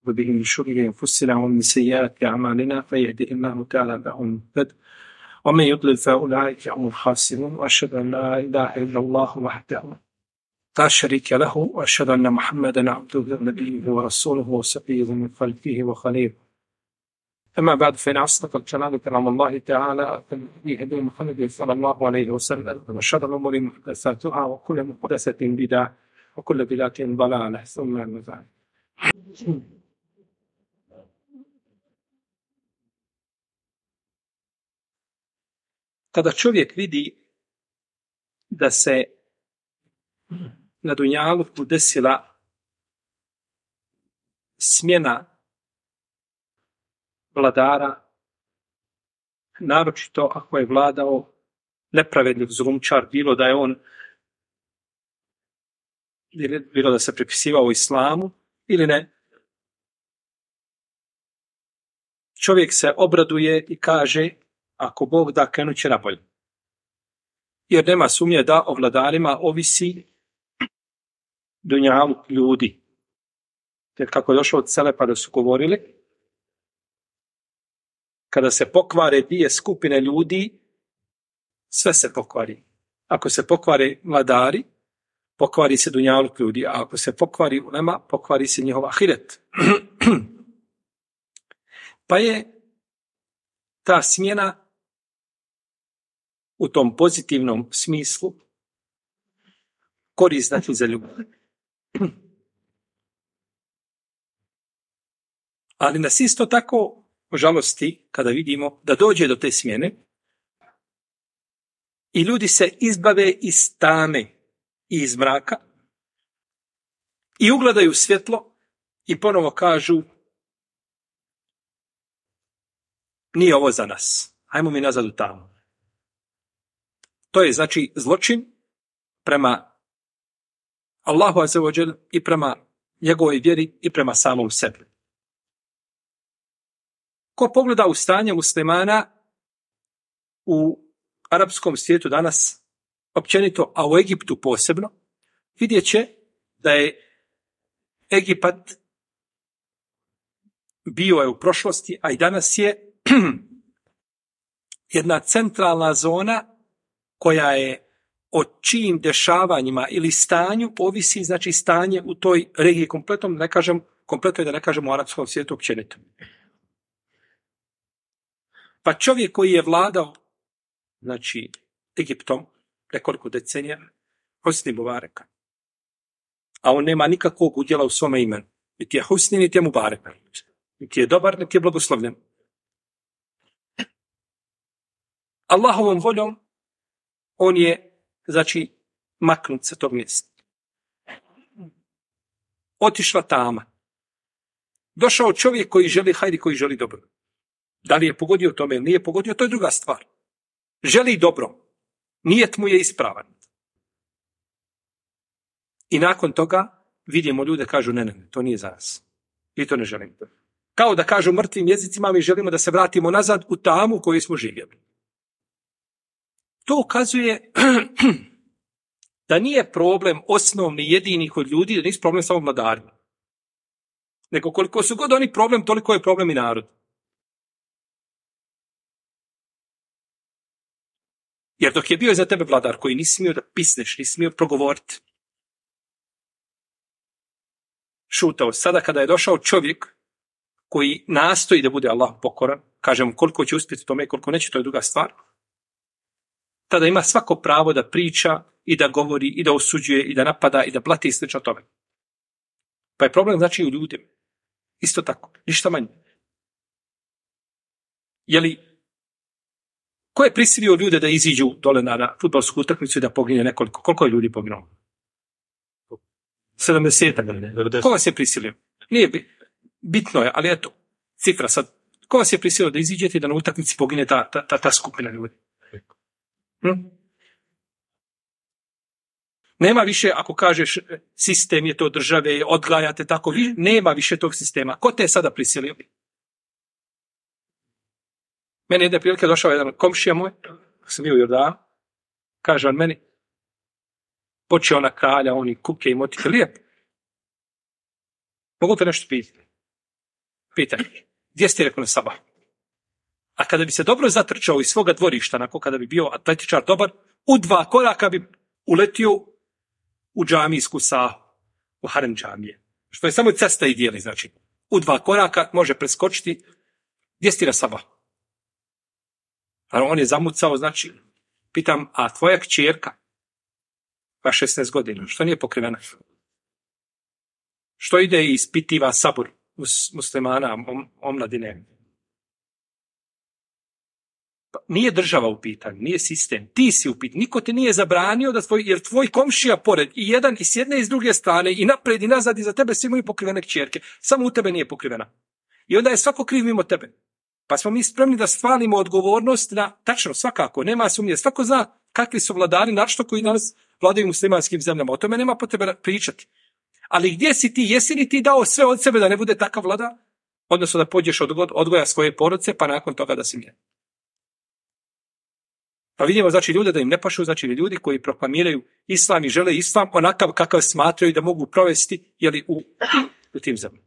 وبه من شرور أنفسنا ومن سيئات أعمالنا فيهده الله تعالى فهو المهتد ومن يضلل فأولئك هم الخاسرون وأشهد أن لا إله إلا الله وحده لا شريك له وأشهد أن محمدا عبده ونبيه ورسوله وصفيه من خلقه وخليله. أما بعد فإن أصدق الكلام كلام الله تعالى في هدي محمد صلى الله عليه وسلم وشر الأمور محدثاتها وكل محدثة بدعة وكل بدعة ضلالة ثم أما بعد. Kada čovjek vidi da se na dunjaluku desila smjena vladara, naročito ako je vladao nepravedni zulumčar, bilo da je on bilo da se pripisivao islamu ili ne, čovjek se obraduje i kaže ako Bog da, krenut će nabolje. Jer nema sumnje da o vladarima ovisi dunjaluk ljudi. Jer kako je došlo od Selefa da su govorili, kada se pokvare dvije skupine ljudi, sve se pokvari. Ako se pokvare vladari, pokvari se dunjaluk ljudi, a ako se pokvari ulema, pokvari se njihov ahiret. Pa je ta smjena u tom pozitivnom smislu korist znači za ljubav. Ali nas isto tako žalosti kada vidimo da dođe do te smjene i ljudi se izbave iz tame i iz mraka i ugledaju svjetlo i ponovo kažu nije ovo za nas, hajmo mi nazad u tamu. To je znači zločin prema Allahu azza wa džel i prema njegovoj vjeri i prema samom sebi. Ko pogleda u stanje muslimana u arapskom svijetu danas, općenito, a u Egiptu posebno, vidjet će da je Egipat bio je u prošlosti, a i danas je jedna centralna zona koja je o čijim dešavanjima ili stanju ovisi, znači stanje u toj regiji kompletnom, kompletno da ne kažemo u arapskom svijetu općenito. Pa čovjek koji je vladao, znači Egiptom nekoliko decenija, Husni Mubareka, a on nema nikakvog udjela u svome imenu, niti je Husni, niti je Mubarek, niti je dobar, niti je blagoslovljen. Allahovom voljom on je, znači, maknut sa tog mjesta. Otišla tama. Došao čovjek koji želi hajdi, koji želi dobro. Da li je pogodio tome ili nije pogodio, to je druga stvar. Želi dobro. Nijet mu je ispravan. I nakon toga vidimo ljude kažu ne, to nije za nas. I to ne želim. Kao da kažu mrtvim jezicima, mi želimo da se vratimo nazad u tamu u kojoj smo živjeli. To ukazuje da nije problem osnovni, jedini kod ljudi, da nisu problem samo vladarima. Nego koliko su god oni problem, toliko je problem i narod. Jer dok je bio za tebe vladar koji nisi smio da pisneš, nisi smio progovoriti, šutao. Sada kada je došao čovjek koji nastoji da bude Allah pokoran, kažem koliko će uspjeti tome, koliko neće, to je druga stvar, tada ima svako pravo da priča i da govori i da osuđuje i da napada i da blati i slično tome. Pa je problem znači u ljudima. Isto tako, ništa manje. Ko je prisilio ljude da iziđu dole na fudbalsku utakmicu i da pogine nekoliko? Koliko je ljudi poginulo? 70. Ko vas je prisilio? Nije bitno je, ali eto, cifra sad. Ko vas je prisilio da iziđete i da na utakmici pogine ta skupina ljudi? Nema više, ako kažeš sistem je to države, odgajate tako, nema više tog sistema. Ko te je sada prisilio? Meni jedne prilike došao jedan komšija moj, sam bio u Jordanu, kaže on meni, počeo na kralja, oni kuke i motike, lijep. Mogu te nešto pitati? Pitaj, gdje si ti rekao na sabah? A kada bi se dobro zatrčao iz svoga dvorišta, onako kada bi bio atletičar dobar, u 2 koraka bi uletio u džamijsku sahu, u harem džamije. Što je samo cesta i dijeli, znači. U 2 koraka može preskočiti, gdje si ti na sabah? A on je zamucao, znači, pitam, a tvoja kćerka, pa 16 godina, što nije pokrivena? Što ide i ispitiva sabor muslimana, omladine? Pa nije država u pitanju, nije sistem, ti si u pitanju, niko te nije zabranio, jer tvoj komšija pored, i jedan i s jedne i s druge strane, i napred i nazad, i za tebe svi imaju pokrivene kćerke, samo u tebe nije pokrivena. I onda je svako kriv mimo tebe. Pa smo mi spremni da stvalimo odgovornost na, tačno, svakako, nema sumnje, svako zna kakvi su vladari, našto koji danas vladaju muslimanskim zemljama, o tome nema potrebe pričati. Ali gdje si ti, jesi li ti dao sve od sebe da ne bude takav vladar? Odnosno da pođeš od odgoja svoje porodice, pa nakon toga da si mijen. Pa vidimo, znači, ljude da im ne pašu, znači ljudi koji proklamiraju islam i žele islam onakav kakav smatraju da mogu provesti, jeli, u tim zemljama.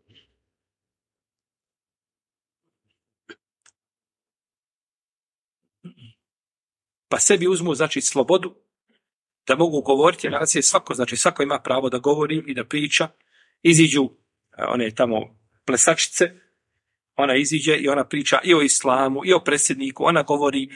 Pa sebi uzmu, znači, slobodu da mogu govoriti, nacije svako, znači svako ima pravo da govori i da priča. Iziđu one tamo plesačice, ona iziđe i ona priča i o islamu, i o predsjedniku, ona govori.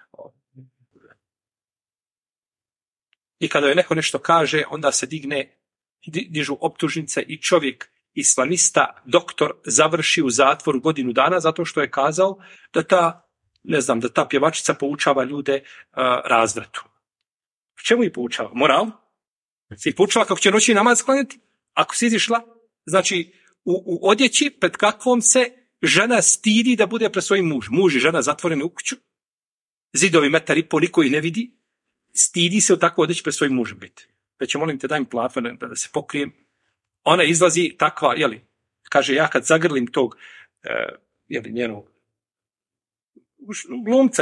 I kada joj neko nešto kaže, onda se dižu optužnice i čovjek, islamista, doktor, završi u zatvoru 1 godinu dana zato što je kazao da ta pjevačica poučava ljude razvratu. Čemu ih poučava? Moral? Si ih poučava kako će noći namaz klanjati? Ako si izišla, znači u odjeći pred kakvom se žena stidi da bude pred svojim mužem. Muž i žena zatvoreni u kuću, zidovi 1,5 niko ih ne vidi, stidi se u takvu odjeći pred svojim mužem biti. Već molim te, daj mi plafon da se pokrijem. Ona izlazi takva, kaže, ja kad zagrlim tog, njenog glumca,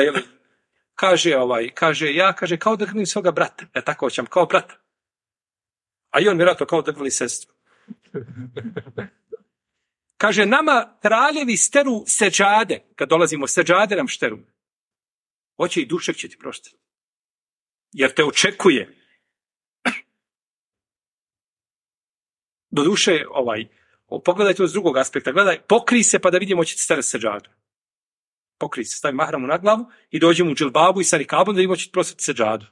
kaže, kao da grlim svoga brata. Tako hoćem, kao brata. A i on vjerojatno kao da grli sestru. Kaže, nama kraljevi steru seđade, kad dolazimo, seđade nam šteru. Hoće i dušek će ti proštiti. Jer te očekuje. Do duše, pogledajte s drugog aspekta, gledaj, pokri se pa da vidimo će ti stere seđadu. Pokri se, stavi mahramu na glavu i dođemo u džilbabu i sa nikabom da vidimo će ti prostiti seđadu.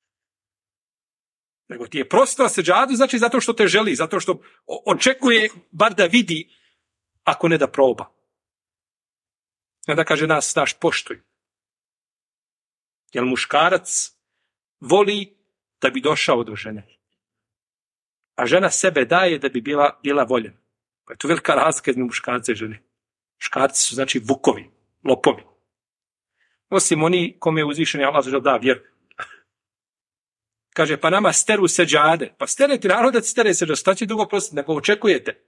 Nego ti je prostila seđadu, znači zato što te želi, zato što očekuje bar da vidi, ako ne da proba. Onda kaže, naš poštuj. Jer muškarac voli da bi došao do žene. A žena sebe daje da bi bila voljena. Pa je to velika razlika između muškarca i žene. Muškarci su, znači, vukovi, lopovi. Osim oni kome je uzvišeni Allah da vjeru. Kaže, pa nama steru seđade. Pa sterete, naravno da stere seđade. Šta će dugo prostiti, nego očekujete.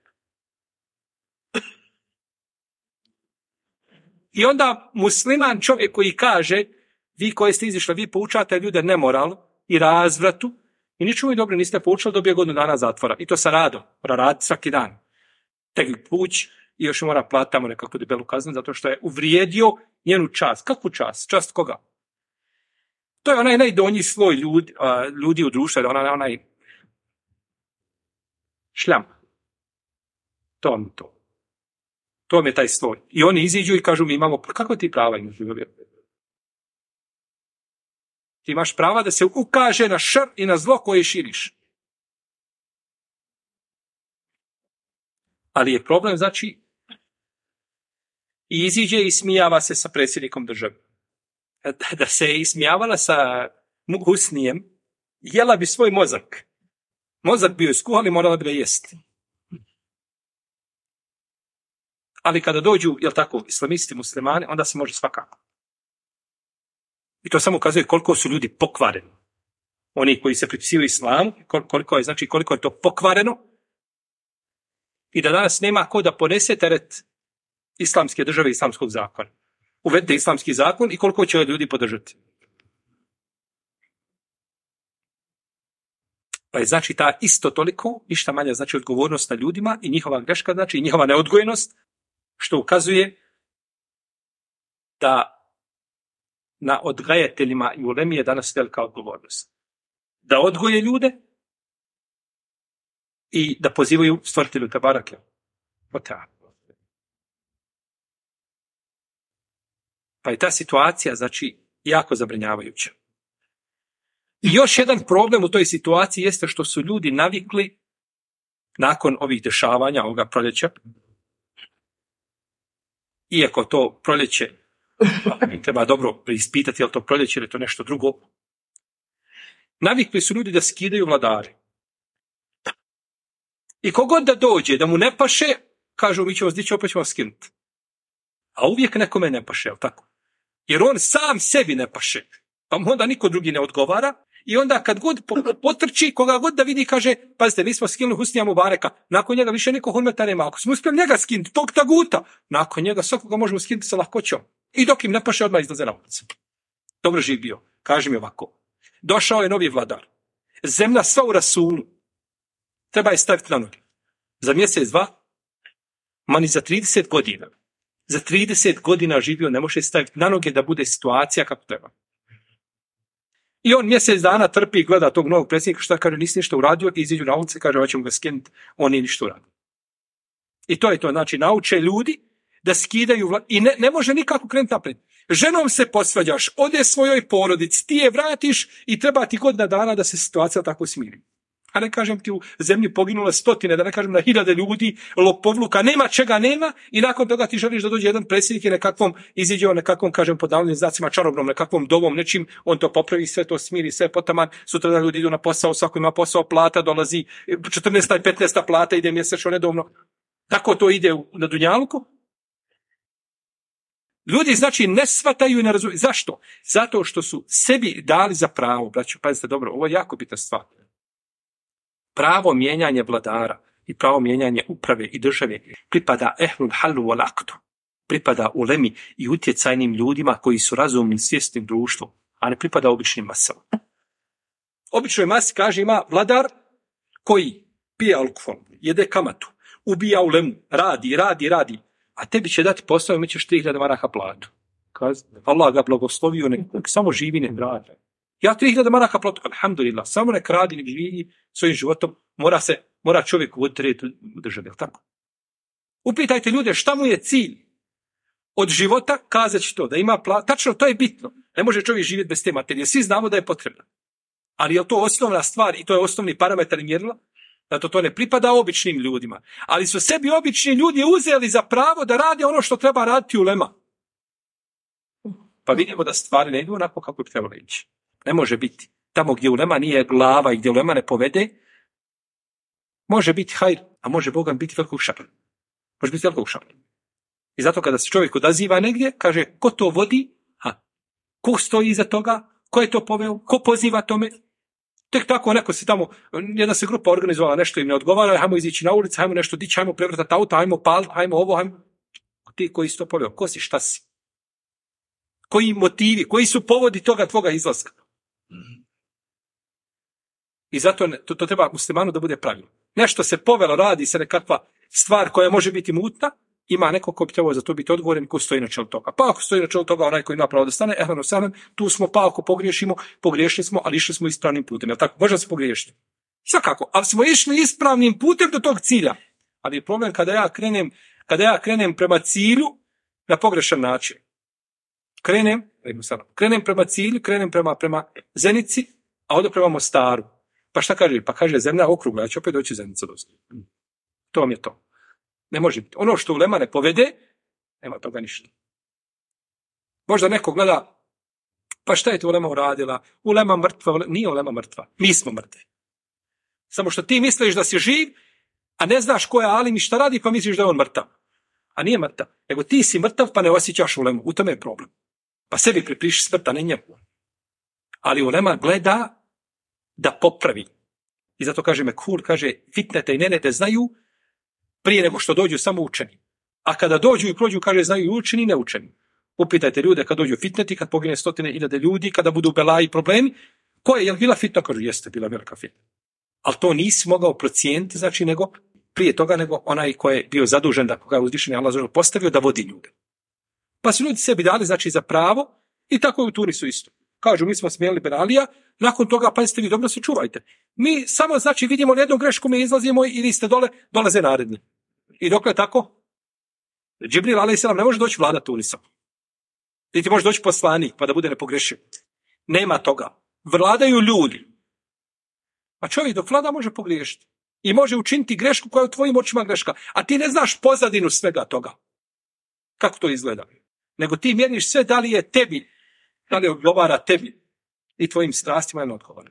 I onda musliman čovjek koji kaže, vi koji ste izišli, vi poučate ljude nemoralu i razvratu i ničemu i dobro niste poučali, dobije 1 godinu dana zatvora. I to sa radom. Mora raditi svaki dan. Tegli puć i još mora platiti tamo nekakvu debelu kaznu zato što je uvrijedio njenu čast. Kakvu čast? Čast koga? To je onaj najdonji sloj ljudi u društvu, onaj šljam. To vam je taj sloj. I oni iziđu i kažu, mi imamo, kako ti prava imaš? Ti imaš prava da se ukaže na šr i na zlo koje širiš. Ali je problem, znači, i iziđe i smijava se sa predsjednikom države. Da se je ismijavala sa Husnijem, jela bi svoj mozak. Mozak bio iskuhan i morala bi ga jesti. Ali kada dođu, islamisti, muslimani, onda se može svakako. I to samo ukazuje koliko su ljudi pokvareni. Oni koji se pripisuju islamu, koliko je to pokvareno. I da danas nema ko da ponese teret islamske države i islamskog zakona. Uvedite islamski zakon i koliko će ljudi podržati. Pa je znači ta isto toliko, ništa manja znači odgovornost na ljudima i njihova greška, znači i njihova neodgojenost, što ukazuje da na odgajateljima i ulemi je danas velika odgovornost. Da odgoje ljude i da pozivaju stvoritelju Tebarake. Pa je ta situacija, znači, jako zabrinjavajuća. I još jedan problem u toj situaciji jeste što su ljudi navikli nakon ovih dešavanja, ovoga proljeća, iako to proljeće treba dobro preispitati, je li to proljeće ili to nešto drugo, navikli su ljudi da skidaju vladare. I kogod da dođe, da mu ne paše, kažu mi ćemo zdići, opet ćemo skinuti. A uvijek nekome ne paše, je li tako? Jer on sam sebi ne paše. Pa mu onda niko drugi ne odgovara. I onda kad god potrči, koga god da vidi, kaže, pazite, mi smo skinuli Husnija Mubareka, nakon njega više niko hurmeta nema. Ako smo uspjeli njega skinuti, tog taguta, nakon njega svakoga možemo skinuti sa lahkoćom. I dok im ne paše, odmah izlaze na ulicu. Dobro živ bio. Kaži mi ovako. Došao je novi vladar. Zemlja sva u rasulu. Treba je staviti na noge. Za mjesec, dva, mani za 30 godina. Za 30 godina živio, ne može staviti na noge da bude situacija kako treba. I on mjesec dana trpi i gleda tog novog predsjednika, šta kaže, nisi ništa uradio, i iziđu na ulici, kaže, hoćemo ga skinuti, on nije ništa uradio. I to je to, znači, nauče ljudi da skidaju i ne može nikako krenuti naprijed. Ženom se posvađaš, ode svojoj porodici, ti je vratiš i treba ti godina dana da se situacija tako smiri. A ne kažem ti u zemlji poginule stotine, da ne kažem na hiljade ljudi, lopovluka, nema čega nema i nakon toga ti želiš da dođe jedan predsjednik i nekakvom iziđe o nekakvom, kažem, pod navodnim znacima čarobnom, nekakvom dovom, nečim, on to popravi, sve to smiri, sve potaman, sutra da ljudi idu na posao, svako ima posao, plata dolazi, 14. i 15. plata ide mjesečno, redovno. Tako to ide na dunjaluku. Ljudi, znači, ne shvataju i ne razumiju. Zašto? Zato što su sebi dali za pravo, braćo, pazite dobro, ovo je jako bitna stvar. Pravo mijenjanje vladara i pravo mijenjanje uprave i države pripada ehlul halu wal akdu, pripada ulemi i utjecajnim ljudima koji su razumni svjesnim društvom, a ne pripada običnim masama. Običnoj masi, kaže, ima vladar koji pije alkohol, jede kamatu, ubija ulemu, radi, a tebi će dati posao i mi ćeš 3000 maraka platu. Kaže, Allah ga blagoslovio, nek samo živi, ne radi. Ja 3000 maraka platu, alhamdulillah, samo nek radi, nek živi svojim životom, mora čovjek voditi red u državi, jel tako? Upitajte ljude šta mu je cilj od života, kazat će to, da ima tačno, to je bitno. Ne može čovjek živjeti bez te materije, svi znamo da je potrebno. Ali je to osnovna stvar i to je osnovni parametar i mjerila, da to ne pripada običnim ljudima. Ali su sebi obični ljudi uzeli za pravo da rade ono što treba raditi ulema. Pa vidimo da stvari ne idu onako kako bi trebalo ići. Ne može biti. Tamo gdje ulema nije glava i gdje ulema ne povede, može biti hajr, a može Boga biti velikog šara. Može biti velikog šara. I zato kada se čovjek odaziva negdje, kaže, ko to vodi? Ko stoji iza toga? Ko je to poveo? Ko poziva tome? Tek tako neko se tamo, jedna se grupa organizovala, nešto im ne odgovara, hajmo izići na ulicu, hajmo nešto dići, hajmo prevrtati auto, hajmo paliti, hajmo ovo, hajmo. Ti koji si to poveo, ko si, šta si? Koji motivi, koji su povodi toga tvoga izlaska? I zato to treba muslimanu da bude pravilno. Nešto se povelo, radi se nekakva stvar koja može biti mutna, ima neko ko bi trebao za to biti odgovoren, ko stoji na čelu toga. Pa ako stoji na čelu toga onaj koji ima pravo da stane, tu smo, pa ako pogriješili smo, ali išli smo ispravnim putem. Jel tako? Možda se pogriješiti. Svakako, ali smo išli ispravnim putem do tog cilja. Ali je problem kada ja krenem prema cilju na pogrešan način. Krenem prema cilju, krenem prema Zenici, a ovdje prema Mostaru. Pa šta kaže? Pa kaže, zemlja okrugla, ja ću opet doći Zenica dosta. To vam je to. Ne može biti. Ono što ulema ne povede, nema toga ništa. Možda neko gleda, pa šta je to ulema uradila? Ulema mrtva, nije ulema mrtva. Mi smo mrtvi. Samo što ti misliš da si živ, a ne znaš ko je alim i šta radi, pa misliš da je on mrtav. A nije mrtav. Nego ti si mrtav, pa ne osjećaš ulemu. U tome je problem. Pa sebi pripiši smrt, a ne njemu. Ali ulema gleda da popravi. I zato kaže Mekhul, kaže, fitnete i nenete znaju prije nego što dođu samo učeni. A kada dođu i prođu, kaže, znaju i učeni i neučeni. Upitajte ljude kad dođu fitneti, kad pogine 100.000 ljudi, kada budu belaji problemi, ko je, jel bila fitna? Kažu, jeste, bila velika fitna. Ali to nisi mogao procijeniti, znači, nego prije toga nego onaj ko je bio zadužen da koga je uzvišeni Allah postavio da vodi ljude. Pa su ljudi sebi dali znači za pravo i tako je u Tunisu isto. Kažu mi smo smijenili Ben Alija, nakon toga pazite vi dobro se čuvajte. Mi samo znači vidimo jednu grešku, mi izlazimo i vi ste dolaze naredni. I dokle je tako? Džibril alejselam ne može doći vlada Tunisom. Niti može doći poslanik pa da bude nepogrešiv. Nema toga. Vladaju ljudi. A čovjek dok vlada može pogriješiti. I može učiniti grešku koja je u tvojim očima greška. A ti ne znaš pozadinu svega toga. Kako to izgleda? Nego ti mjeriš sve da li je tebi, da li odgovara tebi i tvojim strastima ili odgovara.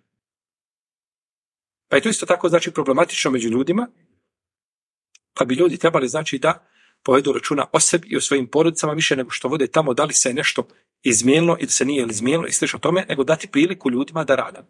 Pa je to isto tako znači problematično među ljudima. Pa bi ljudi trebali znači da povedu računa o sebi i o svojim porodicama više nego što vode tamo da li se nešto izmijenilo ili se nije izmijenilo i slično tome, nego dati priliku ljudima da rade.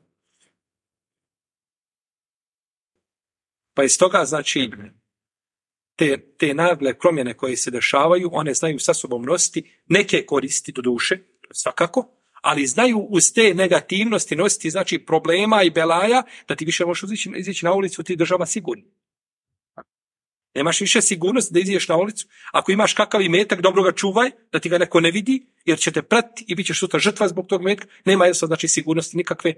Pa iz toga znači te nagle promjene koje se dešavaju, one znaju sa sobom nositi neke koristi do duše, svakako, ali znaju uz te negativnosti nositi znači problema i belaja da ti više možeš izići na ulicu, ti država sigurni. Nemaš više sigurnost da iziđeš na ulicu. Ako imaš kakav imetak, dobro ga čuvaj, da ti ga neko ne vidi, jer će te pratiti i bit ćeš sutra žrtva zbog tog imetka. Nema jednostavno znači sigurnosti nikakve,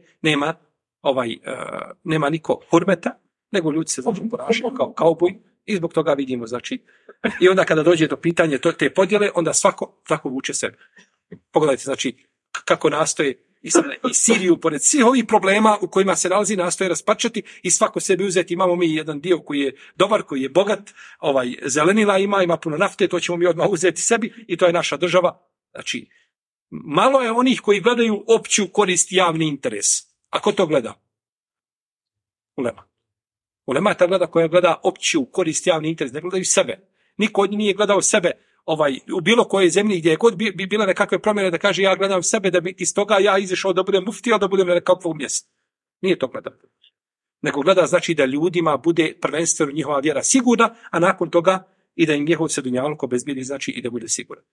nema niko hurmeta, nego ljudi se znači ponašaju kao kauboj i zbog toga vidimo znači. I onda kada dođe do pitanja te podjele, onda svako tako vuče sebe. Pogledajte znači kako nastoje i Siriju, pored svih ovih problema u kojima se nalazi, nastoje rasparčati i svako sebi uzeti. Imamo mi jedan dio koji je dobar, koji je bogat, zelenila ima puno nafte, to ćemo mi odmah uzeti sebi i to je naša država. Znači, malo je onih koji gledaju opću korist, javni interes. A ko to gleda? Ulema. Ulema je ta koja gleda opću korist, javni interes, ne gledaju sebe. Niko od njih nije gledao sebe u bilo kojoj zemlji gdje je god bi bile nekakve promjene da kaže ja gledam sebe da bi iz toga ja izašao da budem muftija, da budem na nekakvom mjestu. Nije to gleda. Nego gleda znači da ljudima bude prvenstveno njihova vjera sigurna, a nakon toga i da im njihov se dunjaluk obezbijedi znači i da bude siguran.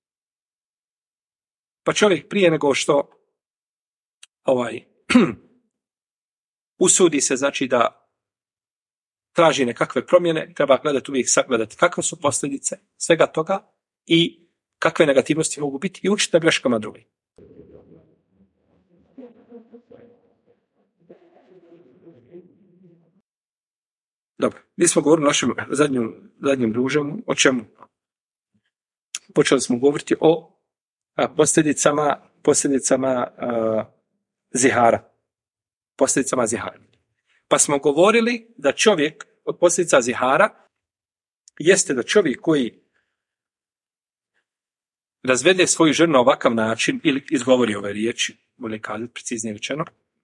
Pa čovjek prije nego što usudi se znači da traži nekakve promjene, treba gledati uvijek sagledati kakve su posljedice svega toga i kakve negativnosti mogu biti i učiti na greškama drugih. Dobro, mi smo govorili o našem zadnjem druženju, o čemu? Počeli smo govoriti o posljedicama zihara. Posljedicama zihara. Pa smo govorili da čovjek od posljedica zihara jeste da čovjek koji razvede svoju ženu na ovakav način ili izgovori ove riječi, bolje kazati, preciznije rečeno,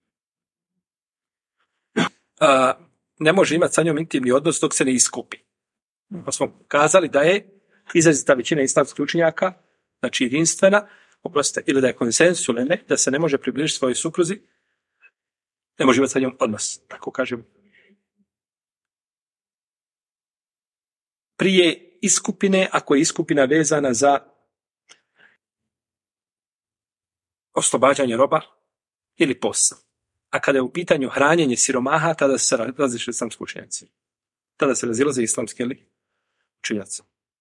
ne može imati sa njom intimni odnos dok se ne iskupi. Pa smo kazali da je izrazita većina islamskih učenjaka, znači jedinstvena, ili da je konsensus ili ne, da se ne može približiti svojoj supruzi, ne može imati sa njom odnos, tako kažem. Prije iskupine, ako je iskupina vezana za oslobađanje roba ili posao. A kada je u pitanju hranjenje siromaha, tada se razilaze islamski učenjaci. Tada se razilaze islamski učenjaci.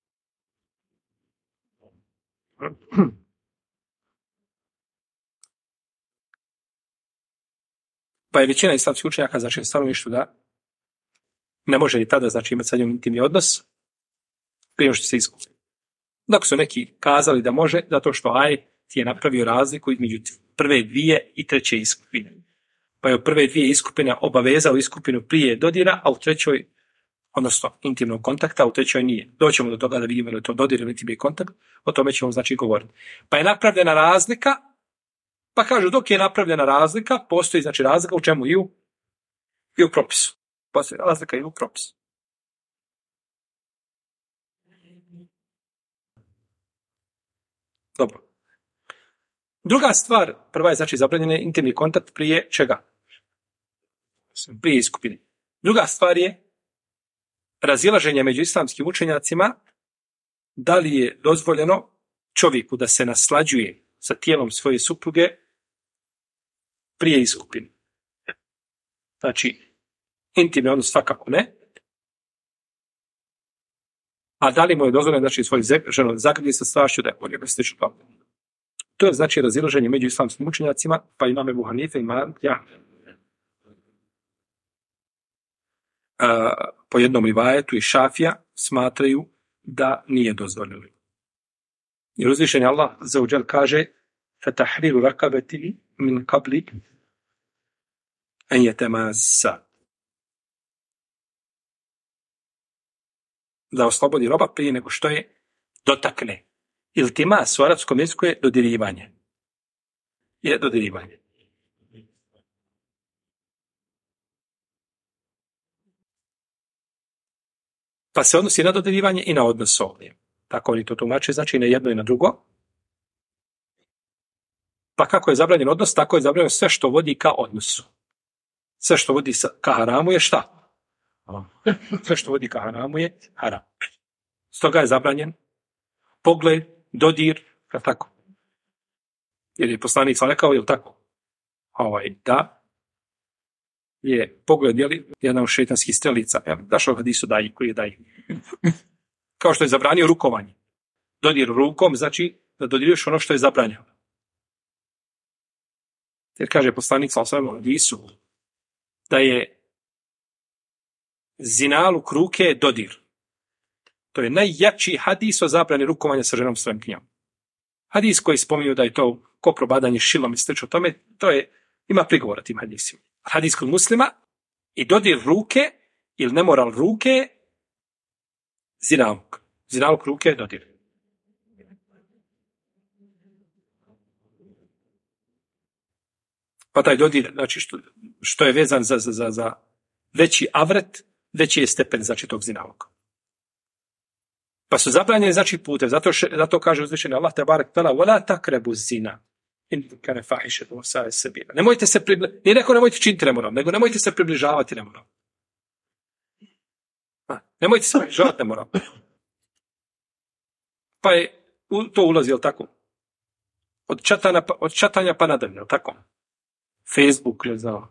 Pa je većina islamskih učenjaka znači stanovištu da ne može i tada znači imati sa njom intimni odnos prije što se iskupi. Dok su neki kazali da može, zato što ti je napravio razliku između prve dvije i treće iskupine. Pa je u prve dvije iskupine obavezao iskupinu prije dodira, a u trećoj, odnosno intimnog kontakta, a u trećoj nije. Doćemo do toga da vidimo da je to dodir ili intimni kontakt, o tome ćemo znači govoriti. Pa je napravljena razlika, pa kažu dok je napravljena razlika, postoji znači razlika u čemu i u propisu. Postoji razlika i u propisu. Dobro. Druga stvar, prva je znači zabranjen intimni kontakt prije čega? Prije iskupine. Druga stvar je razilaženje među islamskim učenjacima da li je dozvoljeno čovjeku da se naslađuje sa tijelom svoje supruge prije iskupine. Znači, intimni odnos svakako ne, a da li mu je dozvoljeno, znači, svoju ženu zagrliti sa strašću da je bolje slično tome. To je, znači, razilaženje među islamskim učenjacima, pa imam Ebu Hanife i ja. Po jednom rivajetu i Šafija smatraju da nije dozvoljeno. Jer uzvišeni Allah azza kaže فَتَحْرِيرُ رَكَبَتِهِ مِنْ قَبْلِ أَنْ يَتَمَاسَّ, da oslobodi roba prije nego što je dotakne. Iltimas u arapskom jeziku je dodirivanje. Je dodirivanje. Pa se odnosi na dodirivanje i na odnos ovdje. Tako oni to tumače, znači na jedno i na drugo. Pa kako je zabranjen odnos, tako je zabranjeno sve što vodi ka odnosu. Sve što vodi ka haramu je šta? Sve što vodi ka haramu je haram. Stoga je zabranjen pogled, dodir, tako. Jer je poslanik sam rekao, je li tako? Da je pogled, jedna od šejtanskih strelica. Dašao hadisu daji, koji je daji. Kao što je zabranio rukovanje. Dodir rukom, znači da dodiruješ ono što je zabranjeno. Jer kaže poslanik sam u hadisu da je zinaluk ruke dodir. To je najjači hadis o zabrani rukovanja sa ženom svojim knjom. Hadis koji spominju da je to ko probadanje šilom i slično tome, ima prigovora tim hadisima. Hadis kod Muslima i dodir ruke ili nemoral ruke, zinaluk. Zinaluk ruke je dodir. Pa taj dodir, znači što je vezan za veći avret, veći je stepen, znači, tog zinaluka. Pa su zabranjeni, znači, putem. Zato kaže uzvišeni Allah tebarek vela wala takrebu zina in kana fahishatun wa sa'a sabila. Nemojte se nije rekao nemojte činiti nemoral, nego nemojte se približavati nemoral. Nemojte se približavati nemoral. Pa je to ulazi, jel tako? Od čatanja pa nadalje, jel tako? Facebook, ne znam.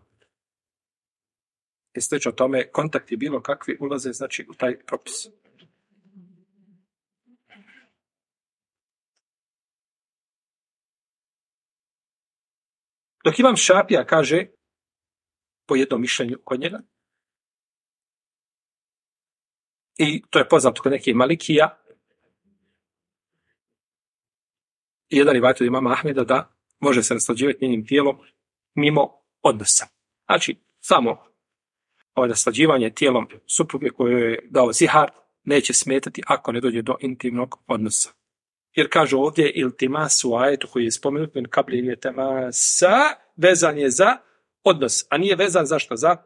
I slično tome, kontakti bilo kakvi ulaze, znači, u taj propis. Dok imam Šafija kaže, po jednom mišljenju kod njega, i to je poznato kod neke Malikija, i jedan rivajet od imama Ahmeda da može se naslađivati njenim tijelom mimo odnosa. Znači, samo naslađivanje tijelom supruge koju je dao zihar neće smetati ako ne dođe do intimnog odnosa. Jer kaže ovdje iltimas u ajetu koji je spomenut min kabli iltimasa, vezan je za odnos, a nije vezan za što? Za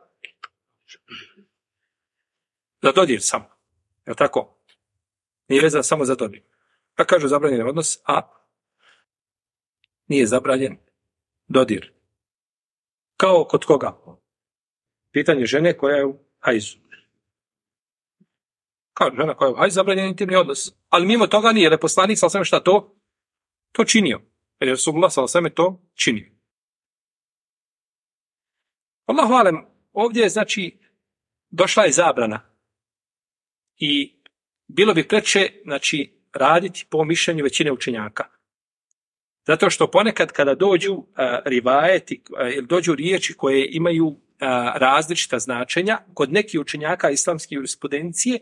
dodir samo. Je li tako? Nije vezan samo za dodir. Pa kažu zabranjen je odnos, a nije zabranjen dodir. Kao kod koga? Pitanje žene koja je u hajzu. Kao žena koja je u hajzu, zabranjen intimni odnos. Ali mimo toga nije, jer je poslanik sallallahu alejhi ve sellem šta to činio. Jer je Rasulullah sallallahu alejhi ve sellem to činio. Allahu alem, ovdje je, znači, došla je zabrana. I bilo bi preče, znači, raditi po mišljenju većine učenjaka. Zato što ponekad kada dođu rivajeti, ili dođu riječi koje imaju različita značenja, kod nekih učenjaka islamske jurisprudencije,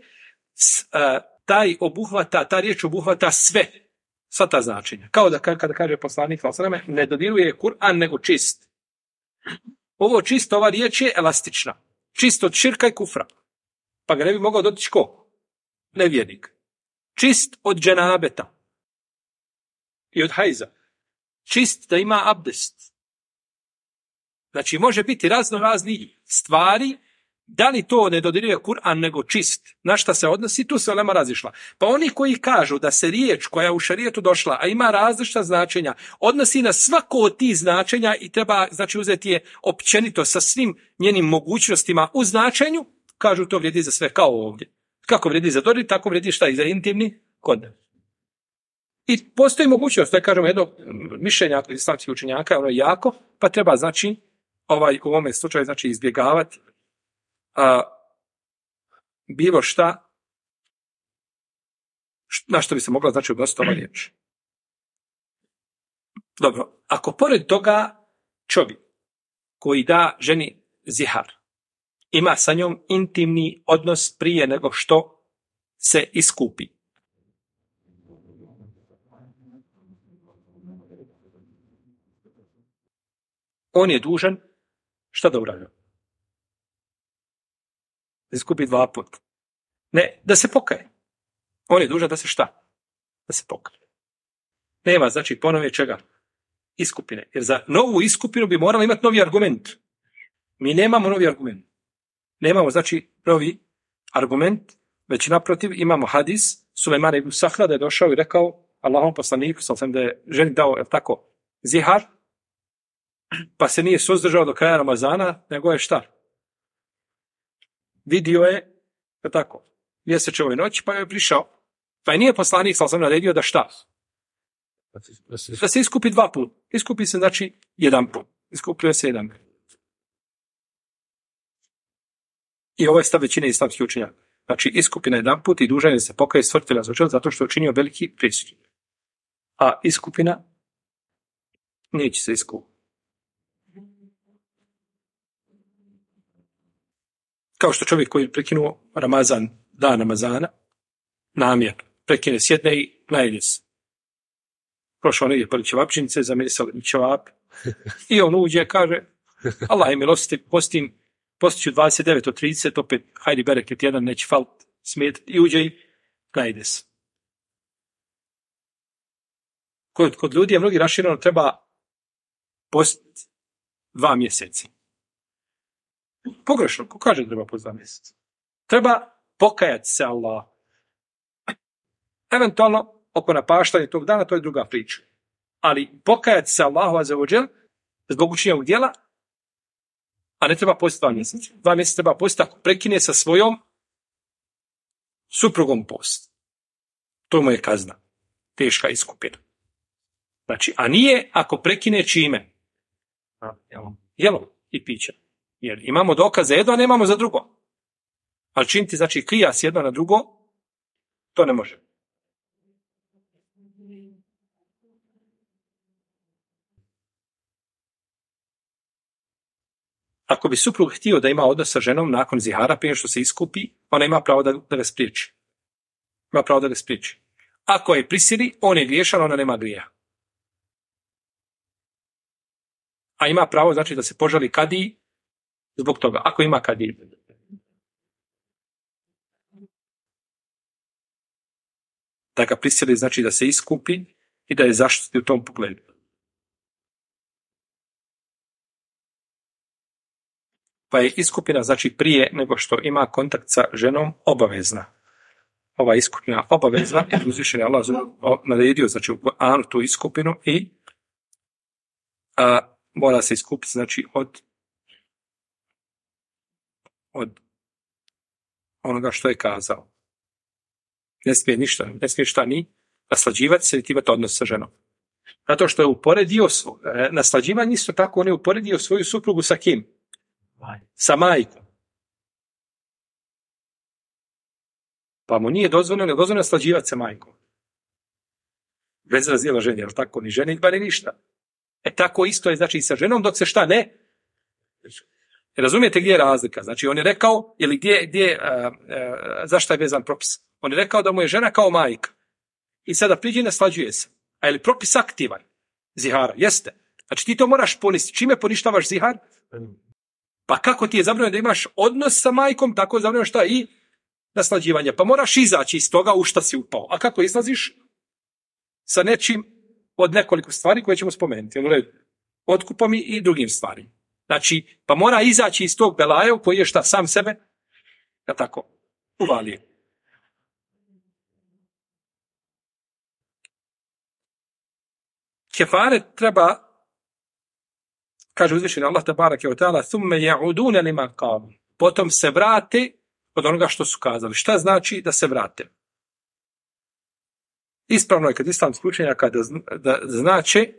ta riječ obuhvata sva ta značenja. Kao da kada kaže poslanik sallallahu alejhi ve sellem, ne dodiruje Kur'an nego čist. Ovo čist, ova riječ je elastična. Čist od širka i kufra. Pa ga ne bi mogao dotići ko? Nevjernik. Čist od dženabeta. I od hajza. Čist da ima abdest. Znači, može biti razni stvari, da li to ne dodiruje Kur'an nego čist, na šta se odnosi, tu se ulema razišla. Pa oni koji kažu da se riječ koja je u šarijetu došla, a ima različita značenja, odnosi na svako od tih značenja i treba, znači, uzeti je općenito sa svim njenim mogućnostima u značenju, kažu to vrijedi za sve, kao ovdje. Kako vrijedi za dodir, tako vrijedi šta i za intimni kod. I postoji mogućnost, to je, kažemo, jedno mišljenja islamskih učenjaka, ono je jako, pa treba, znači, u ovome slučaju, znači, izbjegavati bilo šta Na što bi se mogla znači odnositi ova riječ? Dobro, ako pored toga čovjek koji da ženi zihar, ima sa njom intimni odnos prije nego što se iskupi. On je dužan šta da uradi? Da iskupi 2 puta. Ne, da se pokaje. On je dužan da se šta? Da se pokaje. Nema, znači, ponovje čega? Iskupine. Jer za novu iskupinu bi morali imati novi argument. Mi nemamo novi argument. Nemamo, znači, novi argument, već naprotiv imamo hadis Sulejmana ibn Sahra da je došao i rekao Allahom poslaniku, sam da je ženi dao, je tako, zihar, pa se nije suzdržao do kraja Ramazana, nego je šta? Vidio je, je tako, mjesečevoj noći, pa je prišao. Pa je nije poslanik, sam naredio da šta? Da se iskupi 2 puta. Iskupi se, znači, 1 put. Iskupljuje se 1 put. I ovo je stav većine islamskih učenjaka. Znači, iskupina 1 put i dužan je da se pokaje stvrtila za zato što je učinio veliki prisut. A iskupina neće se iskupiti. Kao što čovjek koji je prekinuo Ramazan, dan Ramazana, namjer, prekine sjedne i najede se. Prošao negdje pored ćevapčinice, zamirisali ćevap. I on uđe, kaže, Allah je milosti, postiću 29 od 30, opet, hajdi bereket, jedan neće falt, smetati. I uđe i najede se. Kod ljudi je mnogi rašireno treba postiti 2 mjeseca. Pogrešno, ko kaže treba postiti 2 mjeseca? Treba pokajati se Allah. Eventualno, oko napaštanja tog dana, to je druga priča. Ali pokajati se Allahu azza wa džel zbog učinjenog djela, a ne treba postiti 2 mjeseca. 2 mjeseca treba postiti ako prekine sa svojom suprugom post. To mu je kazna. Teška iskupina. Znači, a nije ako prekine čime? Jelom i pićem. Jer imamo dokaz za jedno, a nemamo za drugo. Ali činiti, znači, kijas jedno na drugo, to ne može. Ako bi suprug htio da ima odnos sa ženom nakon zihara, prije što se iskupi, ona ima pravo da ga spriječi. Ima pravo da ga spriječi. Ako je prisili, on je griješan, ona nema grijeha. A ima pravo, znači, da se požali kadiji zbog toga. Ako ima kadiji. Da ga prisili, znači, da se iskupi i da je zaštiti u tom pogledu. Pa je iskupina, znači, prije nego što ima kontakt sa ženom, obavezna. Ova iskupina obavezna, jer uzvišen je Allah naredio, znači, u Kur'anu tu iskupinu i mora se iskupiti, znači, od onoga što je kazao. Ne smije šta ni naslađivati se, niti imati odnos sa ženom. Zato što je uporedio naslađivanje isto tako, on je uporedio svoju suprugu sa kim? Sa majkom. Pa mu nije dozvoljeno naslađivati se majkom. Bez razilaženja, jer tako ni žene, ni ništa. Tako isto je, znači, i sa ženom, dok se šta ne? Razumijete gdje je razlika? Znači, on je rekao, ili zašto je vezan propis? On je rekao da mu je žena kao majka. I sada priđe i naslađuje se. A je li propis aktivan? Zihara, jeste. Znači, ti to moraš poništiti. Čime poništavaš zihar? Pa kako ti je zabranjeno da imaš odnos sa majkom, tako je zabranjeno šta i naslađivanje. Pa moraš izaći iz toga u šta si upao. A kako izlaziš? Sa nečim od nekoliko stvari koje ćemo spomenuti. Otkupom i drugim stvarima. Znači, pa mora izaći iz tog belaja koji je šta sam sebe, ja tako, uvalio. Kefaret treba, kaže uzvišeni Allah tabaraka wa ta'ala, thumme ja'udune lima qalu. Potom se vrate od onoga što su kazali. Šta znači da se vrate? Ispravno je kad islamski učenjaka da znači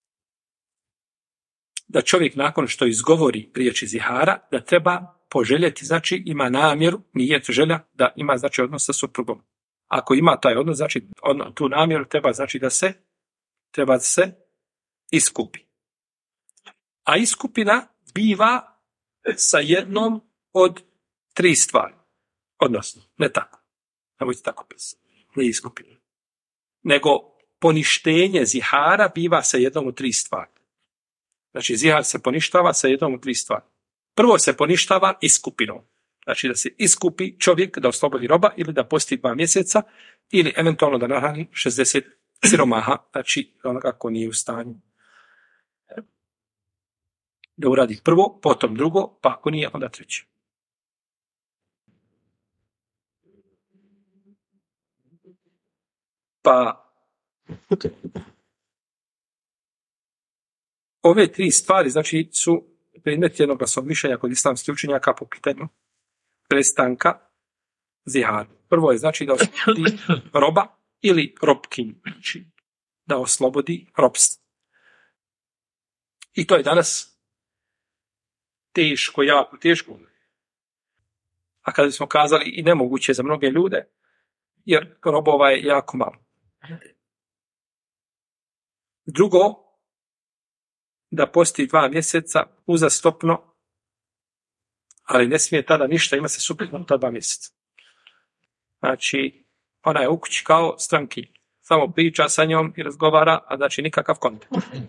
da čovjek nakon što izgovori riječi zihara, da treba poželjeti, znači ima namjeru, nijet želja, da ima, znači, odnos sa suprugom. ako ima taj odnos, znači tu namjeru treba znači treba se iskupi. A iskupina biva sa jednom od 3 stvari. Odnosno, ne tako. Nemojte tako pisati. Nije iskupina. Nego poništenje zihara biva sa jednom od 3 stvari. Znači, zihar se poništava sa jednom od 3 stvari. Prvo se poništava iskupinom. Znači, da se iskupi čovjek, da oslobodi roba ili da posti 2 mjeseca ili eventualno da nahrani 60 siromaha. Znači, onoga ko nije u stanju da uradi prvo, potom drugo, pa ako nije, onda treće. Pa ove 3 stvari, znači, su predmet jednoglasnog mišljenja kod islamskih učenjaka po pitanju prestanka zihara. Prvo je, znači, da oslobodi roba ili robkinju, znači, da oslobodi robstvo. I to je danas teško, jako teško. A kada smo kazali i nemoguće za mnoge ljude, jer robova je jako malo. Drugo, da posti 2 mjeseca uzastopno, ali ne smije tada ništa, ima se suprotno ta 2 mjeseca. Znači, ona je u kući kao stranki. Samo priča sa njom i razgovara, a znači nikakav kontakt.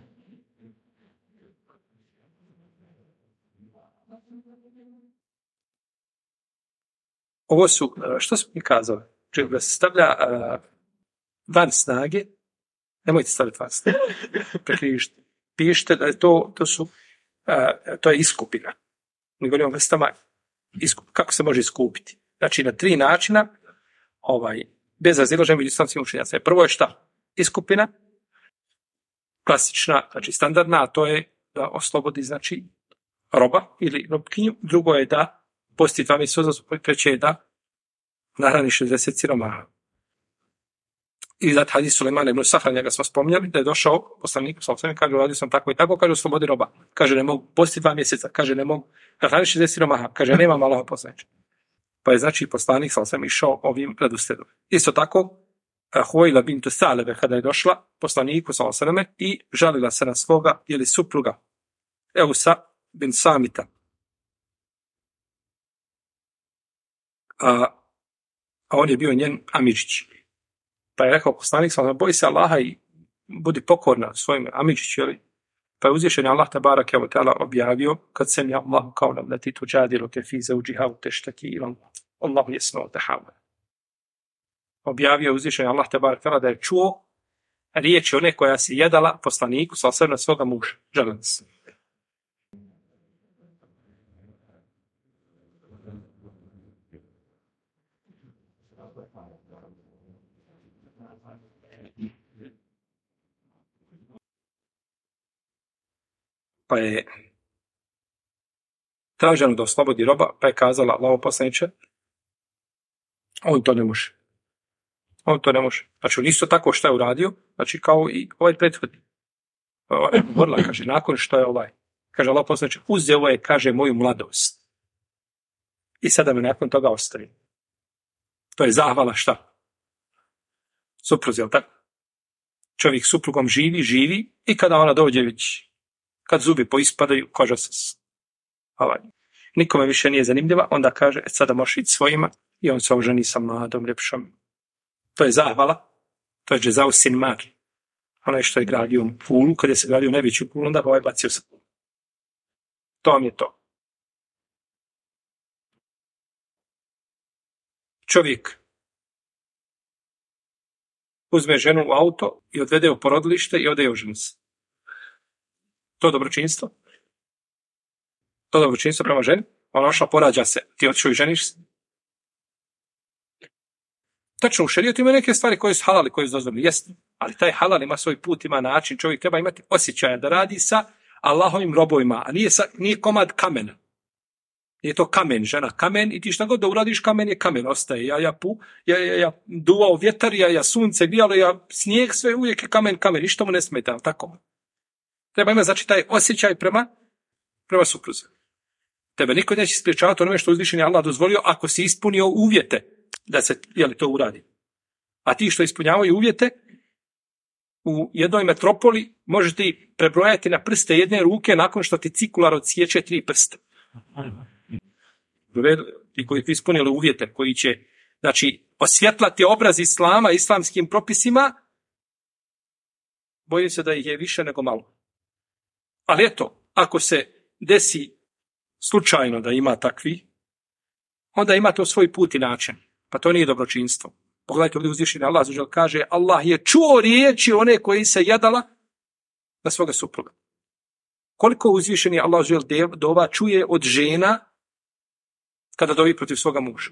Ovo su, što smo mi kazali? Čovjek da se stavlja van snage, nemojte staviti van snage, prekrivište. Pišite da je to je iskupina. Mi govorimo o vrstama kako se može iskupiti. Znači na 3 načina, bez razilaženja među islamskim učenjacima. Prvo je šta? Iskupina, klasična, znači standardna, a to je da oslobodi, znači, roba ili robkinju. Drugo je da posti 2 mjeseca, treće je da nahrani 60 siromaha. I zato hadis Sulejmana ibn Sahra, njega smo spominjali, da je došao poslanik, kaže, uradio sam tako i tako, kaže, oslobodi roba. Kaže, ne mogu posti 2 mjeseca, kaže, ne mogu nahrani 60 siromaha, kaže, nemam Allaha poslaniče. Pa je, znači, poslanik sam išao ovim redoslijedom. Isto tako, Huwaila bintu Salebe, kada je došla poslaniku sallallahu i žalila se na svoga ili supruga Eusa bin Samita. A on je bio njen amidžić. Pa je rekao poslanik sallallahu boj se Allaha i budi pokorna svojim amidžiću, jeli? Pa je uzvišeni Allah tabaraka wa ta'ala objavio kad se mi Allahu qawlan lati tujadiluka fi zawjiha wa tashtaki ila Allah. Allahu yasma'u tahawul. Objavio uzvišeni Allah tabaraka wa ta'ala da je čuo riječi one koja se jedala poslaniku sallallahu na svoga muža, žalila se. Pa je traženo da oslobodi roba, pa je kazala Allaho poslaniče, on to ne može. On to ne može. Znači, on isto tako što je uradio, znači kao i ovaj prethodni. Govorila, kaže, nakon što je kaže Allaho poslaniče, uzeo je, kaže, moju mladost. I sada me nakon toga ostavi. To je zahvala šta? Supruzi, jel tako? Čovjek suprugom živi i kada ona dođe već, kad zubi poispadaju, koža se nikome više nije zanimljiva, onda kaže, sada možeš ići svojima i on se oženi sa mladom, ljepšom. To je zahvala, to je džezau sin mar. Onaj što je gradio pulu, kad je se gradio najveću pulu, onda ovaj bacio sa pulu. To vam je to. Čovjek uzme ženu u auto i odvede u porodilište i ode je oženi se. To dobročinstvo? To dobročinstvo prema ženi? Ona ošla, porađa se. Ti otišao i ženiš se? Tačno, u šerijetu ima neke stvari koje su halali, koje su dozvoljene. Jeste. Ali taj halal ima svoj put, ima način. Čovjek treba imati osjećaja da radi sa Allahovim robovima, a nije komad kamena. Nije to kamen, žena kamen i ti šta god da uradiš, kamen je kamen, ostaje. Ja duvao vjetar, ja sunce grijalo, ja snijeg, sve uvijek je kamen, ništa mu ne smeta, tako. Treba imati, znači, taj osjećaj prema supruzi. Tebe niko neće spriječavati onome što uzvišeni Allah dozvolio ako si ispunio uvjete da se to uradi. A ti što ispunjavaju uvjete, u jednoj metropoli možeš ti prebrojati na prste jedne ruke nakon što ti cikular odsjeće 3 prsta. Ti koji su ispunili uvjete, koji će, znači, osvjetlati obraz islama islamskim propisima, bojim se da ih je više nego malo. Ali eto, ako se desi slučajno da ima takvi, onda ima to svoj put i način. Pa to nije dobročinstvo. Pogledajte ovdje uzvišeni Allah kaže, Allah je čuo riječi one koji se jadala na svoga supruga. Koliko uzvišeni Allah dova čuje od žena kada dovi protiv svoga muža?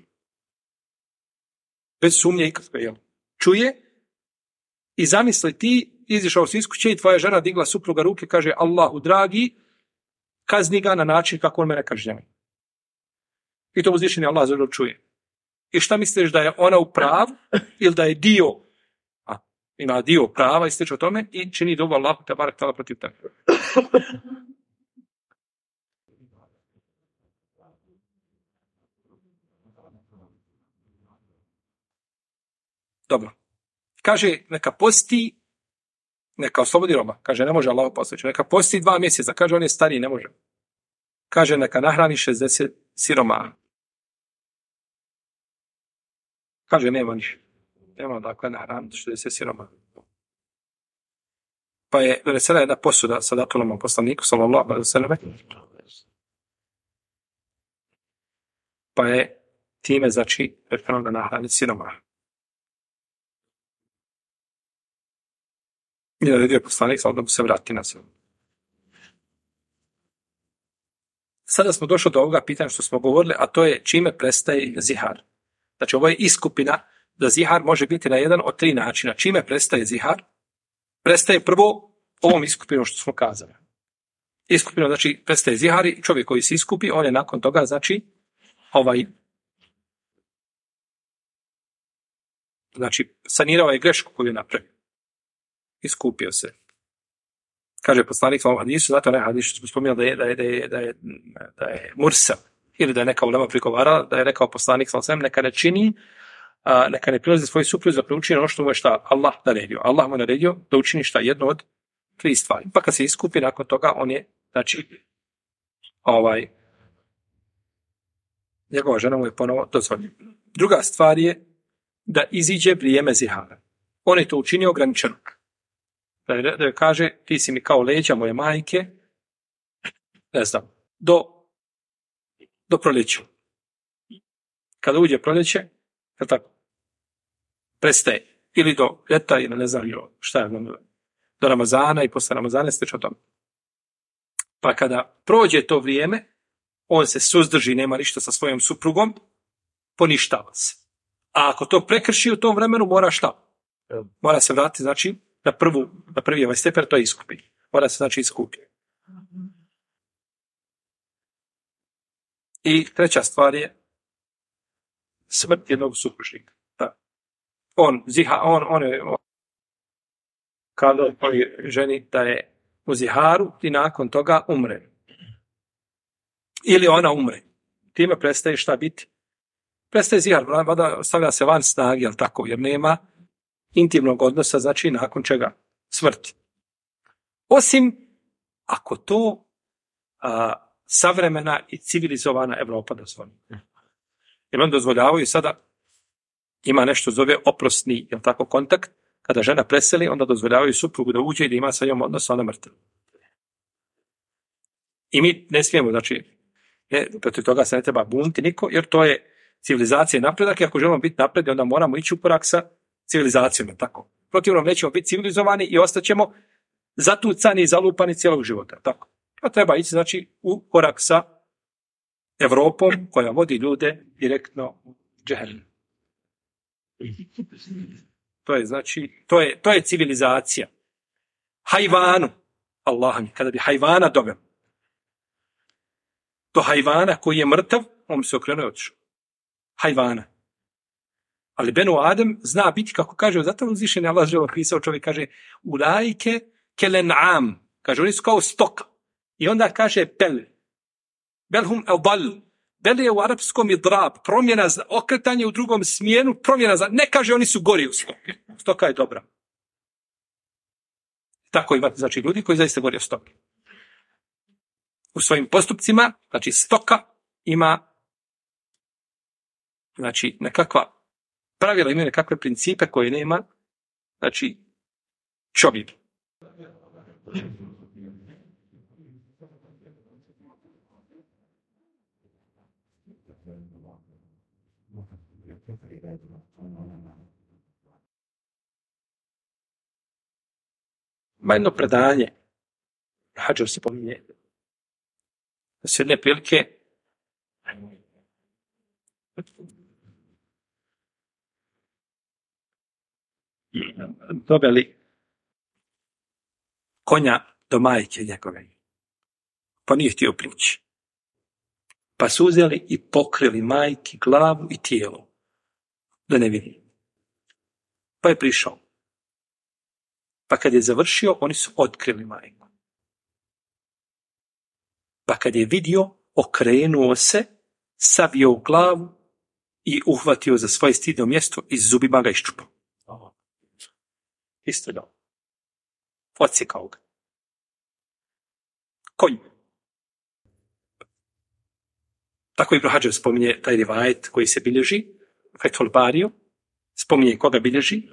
Bez sumnje ikakve, jel? Čuje i zamisli ti, izišao si iz kuće i tvoja žena digla supruga ruke, kaže Allahu dragi, kazni ga na način kako on mene kažnjava. I to uzvišeni Allah čuje. I šta misliš, da je ona u pravu ili da je ima dio prava i slično o tome i čini dobu Allahu te barek tala protiv tebe. Dobro. Kaže, neka posti, neka oslobodi roba. Kaže, ne može Allah postići. Neka posti 2 mjeseca. Kaže, on je stariji, ne može. Kaže, neka nahrani 60 siromaha. Kaže, nema ništa. Nema dakle nahraniti 60 siromaha. Pa je donesena jedna posuda sadakovnom poslaniku, sallallahu alejhi ve selleme. Pa je time, znači, rečeno da nahrani siromaha. I naredio je poslanik, da mu se vrati na sve. Sada smo došli do ovoga pitanja što smo govorili, a to je čime prestaje zihar. Znači, ovo je iskupina da zihar može biti na jedan od 3 načina. Čime prestaje zihar? Prestaje prvo ovom iskupinom što smo kazali. Iskupino, znači, prestaje zihar i čovjek koji se iskupi, on je nakon toga, znači, sanirao je grešku koju je napravio. Iskupio se. Kaže poslanik, hadisu, zato ne hadisu, smo spominjali da je mursal, ili da je neka ulema prigovarala, da je rekao poslanik, neka ne čini, neka ne prilazi svoj suprug za preučenje ono što mu je šta Allah naredio. Allah mu naredio da učini šta jedno od 3 stvari. Pa kad se iskupi, nakon toga on je, znači, njegova žena mu je ponovo dozvoljena. Druga stvar je da iziđe vrijeme zihara. On je to učinio ograničeno. Da kaže, ti si mi kao leđa moje majke, ne znam, do proljeća. Kada uđe proljeće, je tako, prestaje. Ili do ljeta, ili ne znam, šta je, do Ramazana i posle Ramazana, slično tome. Pa kada prođe to vrijeme, on se suzdrži, nema ništa sa svojom suprugom, poništava se. A ako to prekrši u tom vremenu, mora šta? Mora se vratiti, znači, na prvi ovaj stepen, to je iskupi. Mora se, znači, iskupi. I treća stvar je smrt jednog supružnika. On je kada ženi da je u ziharu i nakon toga umre. Ili ona umre. Time prestaje šta biti? Prestaje zihar, stavlja se van snage, jel tako, jer nema intimnog odnosa, znači nakon čega smrti. Osim ako to savremena i civilizovana Evropa dozvoli. Jer on dozvoljavaju sada, ima nešto zove oprosni, jel tako, kontakt, kada žena preseli, onda dozvoljavaju suprugu da uđe i da ima sa njom odnos, onda mrtva. I mi ne smijemo, znači, protiv toga se ne treba buniti niko, jer to je civilizacija i napredak, i ako želimo biti napredni, onda moramo ići u korak sa civilizacijom, tako. Protivno nećemo biti civilizovani i ostaćemo zatucani i zalupani cijelog života, tako. To treba ići, znači, u korak sa Evropom koja vodi ljude direktno u džehennem. To je, znači, to je civilizacija. Hajvanu, Allah mi, kada bi hajvana doveo do hajvana koji je mrtav, on bi se okrenuo i otišao. Hajvana. Ali Benu Adem zna biti, kako kaže, zato uzvišeni Allah je opisao, čovjek kaže, ulajke kelen'am, kaže, oni su kao stoka. I onda kaže belhum eldal, Veli je u arapskom idrab, promjena, okretanje u drugom smjenu, promjena, ne kaže oni su gori u stoki. Stoka je dobra. Tako imate, znači, ljudi koji zaista gori od stoke. U svojim postupcima, znači, stoka ima, znači, nekakva pravila, imaju nekakve principe koje nema, znači, čovjek. Ima jedno predanje, Hadžor se pominje, da su jedne prilike doveli konja do majke njegove, pa nije htio prići. Pa su uzeli i pokrili majki glavu i tijelo, da ne vidi. Pa je prišao. Pa kad je završio, oni su otkrili majku. Pa kad je vidio, okrenuo se, savio u glavu i uhvatio za svoje stidno mjesto i zubima ga iščupao. Isto da. Odsjekao ga. Konj. Tako Ibn Hadžar spominje taj rivajet koji se bilježi, Fethul Bariju, spominje koga bilježi,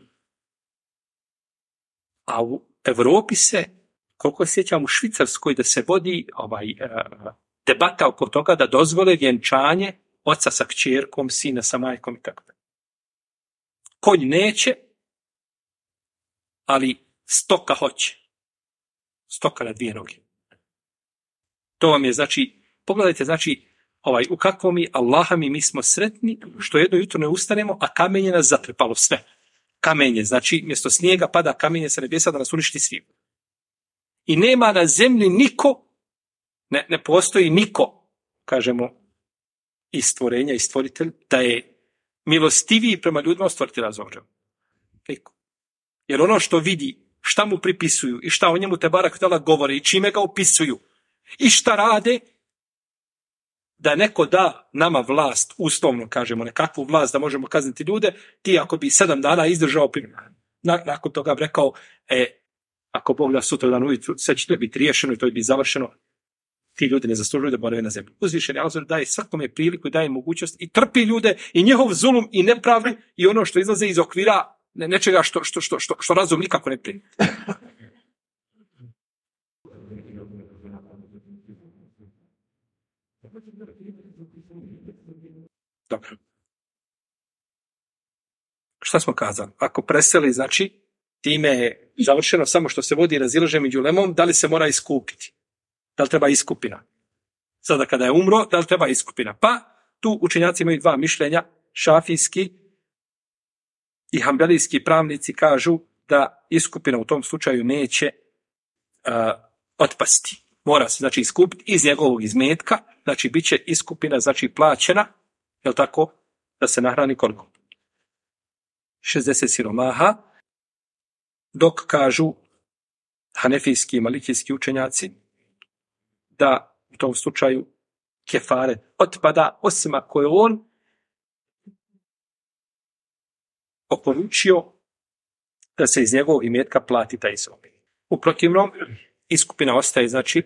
a u Evropi se, koliko se sjećam, u Švicarskoj da se vodi debata oko toga da dozvole vjenčanje oca sa kćerkom, sina sa majkom i tako da. Konj neće, ali stoka hoće. Stoka na dvije noge. To vam je, znači, pogledajte, znači, u kakvom Allaha mi smo sretni, što jedno jutro ne ustanemo, a kamenje nas zatrpalo sve. Kamenje, znači, mjesto snijega pada kamenje sa nebesa da nas uništi svi. I nema na zemlji niko, ne postoji niko, kažemo, i stvorenja, i stvoritelj, da je milostiviji prema ljudima od stvoritelja Azza. Niko. Jer ono što vidi, šta mu pripisuju i šta o njemu te barak tela govore i čime ga opisuju i šta rade, da neko da nama vlast, uslovno kažemo, nekakvu vlast da možemo kazniti ljude, ti ako bi 7 dana izdržao, nakon toga bi rekao, ako Bog da sutra dan ujutru, sve će to biti riješeno i to bi završeno, ti ljudi ne zaslužuju da borave na zemlji. Uzvišeni Allah daje svakome priliku i daje mogućnost i trpi ljude i njihov zulum i nepravdu i ono što izlaze iz okvira nečega što razum nikako ne primi. Dobro. Šta smo kazali? Ako preseli, znači, time je završeno samo što se vodi razilaženje među ulemom, da li se mora iskupiti? Da li treba iskupina? Sada kada je umro, da li treba iskupina? Pa, tu učenjaci imaju 2 mišljenja, šafijski i hambelijski pravnici kažu da iskupina u tom slučaju neće otpasti. Mora se, znači, iskupiti iz njegovog izmetka, znači, bit će iskupina, znači, plaćena, jel tako, da se nahrani koliko? 60 siromaha, dok kažu hanefijski i malikijski učenjaci da u tom slučaju kefare otpada, osim ako je on oporučio da se iz njegovog imetka plati taj iskupina. U protivnom, iskupina ostaje, znači,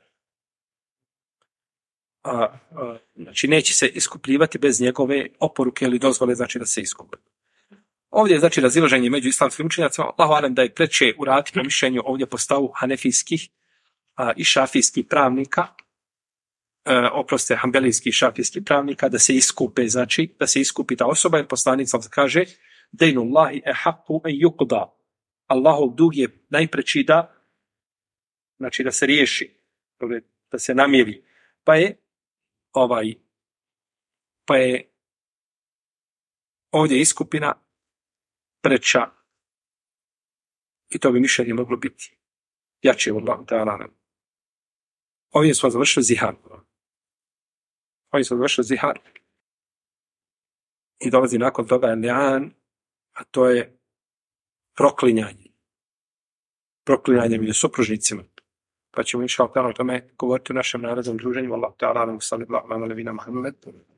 znači neće se iskupljivati bez njegove oporuke ili dozvole, znači da se iskupi. Ovdje je, znači, razilaženje među islamskim učenjacima. Allahu alem da je preče uraditi po mišljenju ovdje po stavu hanefijskih i šafijskih pravnika, oproste, hambelijskih i šafijskih pravnika, da se iskupe, znači, da se iskupi ta osoba, jer poslanik sam kaže Dejnullahi ehaku en yuqda. Allahov dug je najpreči da, znači, da se riješi, da se namiri. Pa je ovdje iskupina preča i to bi mišljenje moglo biti jače od Allahu ta'ala. Ovdje smo završili zihar. I dolazi nakon toga li'an, a to je proklinjanje. Proklinjanje među supružnicima. pa ćemo inša Allah o tome govoriti u našem narednom druženju. Wallahu ta'ala, sallallahu ala nabina Muhammed.